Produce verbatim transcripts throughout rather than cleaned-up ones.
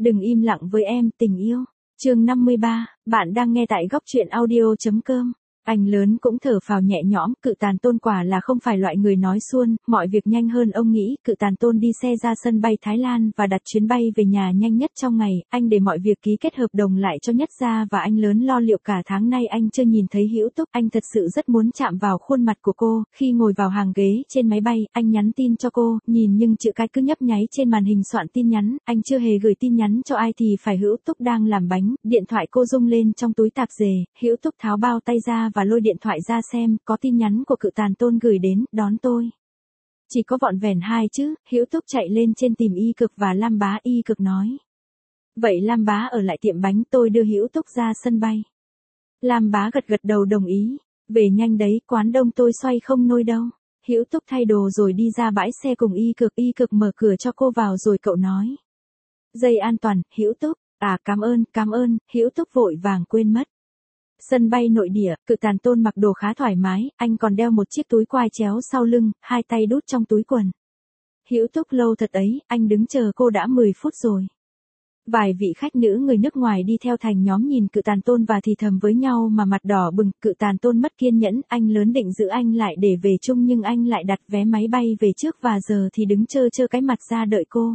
Đừng im lặng với em, tình yêu. Chương năm mươi ba, bạn đang nghe tại góc truyện audio.com. Anh lớn cũng thở phào nhẹ nhõm, Cự Tàn Tôn quả là không phải loại người nói suông, mọi việc nhanh hơn ông nghĩ. Cự Tàn Tôn đi xe ra sân bay Thái Lan và đặt chuyến bay về nhà nhanh nhất trong ngày. Anh để mọi việc ký kết hợp đồng lại cho Nhất Gia và anh lớn lo liệu. Cả tháng nay anh chưa nhìn thấy Hữu Túc. Anh thật sự rất muốn chạm vào khuôn mặt của cô. Khi ngồi vào hàng ghế trên máy bay, anh nhắn tin cho cô, nhìn nhưng chữ cái cứ nhấp nháy trên màn hình soạn tin nhắn. Anh chưa hề gửi tin nhắn cho ai thì phải Hữu Túc đang làm bánh. Điện thoại cô rung lên trong túi tạp dề. Hữu Túc tháo bao tay ra và lôi điện thoại ra xem, có tin nhắn của Cự Tàn Tôn gửi đến, đón tôi. Chỉ có vọn vẹn hai chữ. Hữu Túc chạy lên trên tìm Y Cực và Lam Bá. Y Cực nói. Vậy Lam Bá ở lại tiệm bánh, tôi đưa Hữu Túc ra sân bay. Lam Bá gật gật đầu đồng ý. Về nhanh đấy, quán đông tôi xoay không nôi đâu. Hữu Túc thay đồ rồi đi ra bãi xe cùng Y Cực. Y Cực mở cửa cho cô vào rồi cậu nói. Dây an toàn, Hữu Túc. À cảm ơn, cảm ơn. Hữu Túc vội vàng quên mất. Sân bay nội địa, Cự Tàn Tôn mặc đồ khá thoải mái, anh còn đeo một chiếc túi quai chéo sau lưng, hai tay đút trong túi quần. Hữu Túc lâu thật ấy, anh đứng chờ cô đã mười phút rồi. Vài vị khách nữ người nước ngoài đi theo thành nhóm nhìn Cự Tàn Tôn và thì thầm với nhau mà mặt đỏ bừng. Cự Tàn Tôn mất kiên nhẫn, anh lớn định giữ anh lại để về chung nhưng anh lại đặt vé máy bay về trước và giờ thì đứng trơ trơ cái mặt ra đợi cô.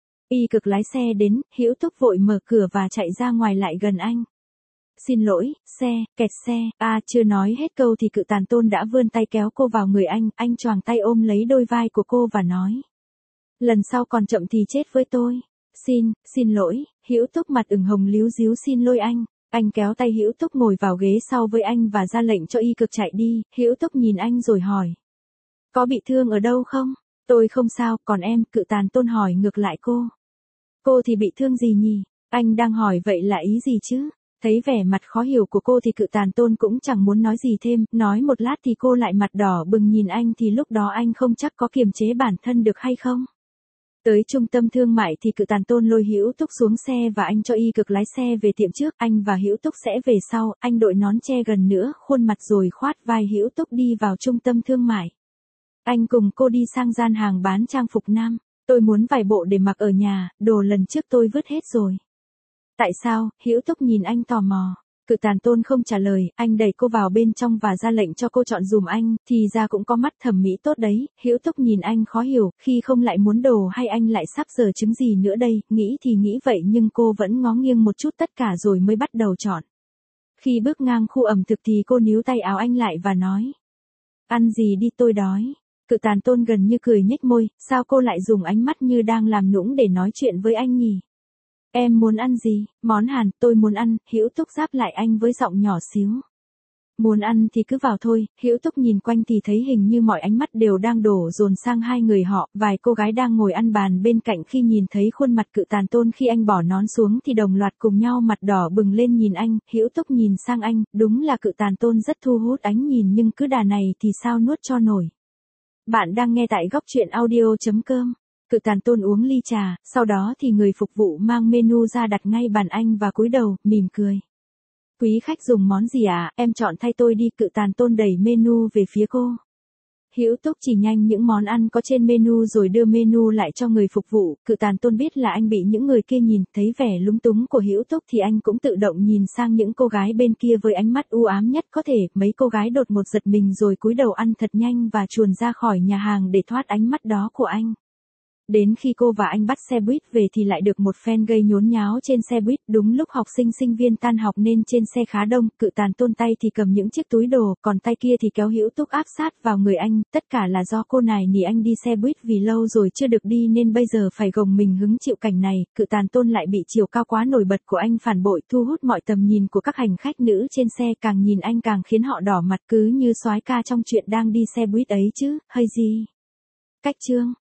Y Cực lái xe đến, Hữu Túc vội mở cửa và chạy ra ngoài lại gần anh. Xin lỗi, xe, kẹt xe. À chưa nói hết câu thì Cự Tàn Tôn đã vươn tay kéo cô vào người anh. Anh choàng tay ôm lấy đôi vai của cô và nói. Lần sau còn chậm thì chết với tôi. Xin, xin lỗi. Hữu Túc mặt ửng hồng líu díu xin lỗi anh. Anh kéo tay Hữu Túc ngồi vào ghế sau với anh và ra lệnh cho Y Cực chạy đi. Hữu Túc nhìn anh rồi hỏi. Có bị thương ở đâu không? Tôi không sao, còn em? Cự Tàn Tôn hỏi ngược lại cô. Cô thì bị thương gì nhỉ? Anh đang hỏi vậy là ý gì chứ? Thấy vẻ mặt khó hiểu của cô thì Cự Tàn Tôn cũng chẳng muốn nói gì thêm, nói một lát thì cô lại mặt đỏ bừng nhìn anh thì lúc đó anh không chắc có kiềm chế bản thân được hay không. Tới trung tâm thương mại thì Cự Tàn Tôn lôi Hữu Túc xuống xe và anh cho Y Cực lái xe về tiệm trước, anh và Hữu Túc sẽ về sau. Anh đội nón che gần nữa khuôn mặt rồi khoát vai Hữu Túc đi vào trung tâm thương mại. Anh cùng cô đi sang gian hàng bán trang phục nam. Tôi muốn vài bộ để mặc ở nhà, đồ lần trước tôi vứt hết rồi. Tại sao? Hữu Túc nhìn anh tò mò. Cự Tàn Tôn không trả lời, anh đẩy cô vào bên trong và ra lệnh cho cô chọn dùm anh, thì ra cũng có mắt thẩm mỹ tốt đấy. Hữu Túc nhìn anh khó hiểu, khi không lại muốn đồ hay anh lại sắp giờ trứng gì nữa đây, nghĩ thì nghĩ vậy nhưng cô vẫn ngó nghiêng một chút tất cả rồi mới bắt đầu chọn. Khi bước ngang khu ẩm thực thì cô níu tay áo anh lại và nói. Ăn gì đi tôi đói. Cự Tàn Tôn gần như cười nhếch môi, sao cô lại dùng ánh mắt như đang làm nũng để nói chuyện với anh nhỉ? Em muốn ăn gì? Món Hàn, tôi muốn ăn. Hữu Túc giáp lại anh với giọng nhỏ xíu. Muốn ăn thì cứ vào thôi. Hữu Túc nhìn quanh thì thấy hình như mọi ánh mắt đều đang đổ dồn sang hai người họ. Vài cô gái đang ngồi ăn bàn bên cạnh khi nhìn thấy khuôn mặt Cự Tàn Tôn khi anh bỏ nón xuống thì đồng loạt cùng nhau mặt đỏ bừng lên nhìn anh. Hữu Túc nhìn sang anh, đúng là Cự Tàn Tôn rất thu hút ánh nhìn nhưng cứ đà này thì sao nuốt cho nổi. Bạn đang nghe tại góc truyện audio.com. Cự Tàn Tôn uống ly trà, sau đó thì người phục vụ mang menu ra đặt ngay bàn anh và cúi đầu, mỉm cười. Quý khách dùng món gì à, em chọn thay tôi đi. Cự Tàn Tôn đẩy menu về phía cô. Hữu Túc chỉ nhanh những món ăn có trên menu rồi đưa menu lại cho người phục vụ. Cự Tàn Tôn biết là anh bị những người kia nhìn, thấy vẻ lúng túng của Hữu Túc thì anh cũng tự động nhìn sang những cô gái bên kia với ánh mắt u ám nhất có thể. Mấy cô gái đột một giật mình rồi cúi đầu ăn thật nhanh và chuồn ra khỏi nhà hàng để thoát ánh mắt đó của anh. Đến khi cô và anh bắt xe buýt về thì lại được một phen gây nhốn nháo trên xe buýt. Đúng lúc học sinh sinh viên tan học nên trên xe khá đông. Cự Tàn Tôn tay thì cầm những chiếc túi đồ, còn tay kia thì kéo Hữu Túc áp sát vào người anh. Tất cả là do cô nài nỉ anh đi xe buýt vì lâu rồi chưa được đi nên bây giờ phải gồng mình hứng chịu cảnh này. Cự Tàn Tôn lại bị chiều cao quá nổi bật của anh phản bội, thu hút mọi tầm nhìn của các hành khách nữ trên xe. Càng nhìn anh càng khiến họ đỏ mặt, cứ như soái ca trong chuyện đang đi xe buýt ấy chứ, hay gì. Cách chương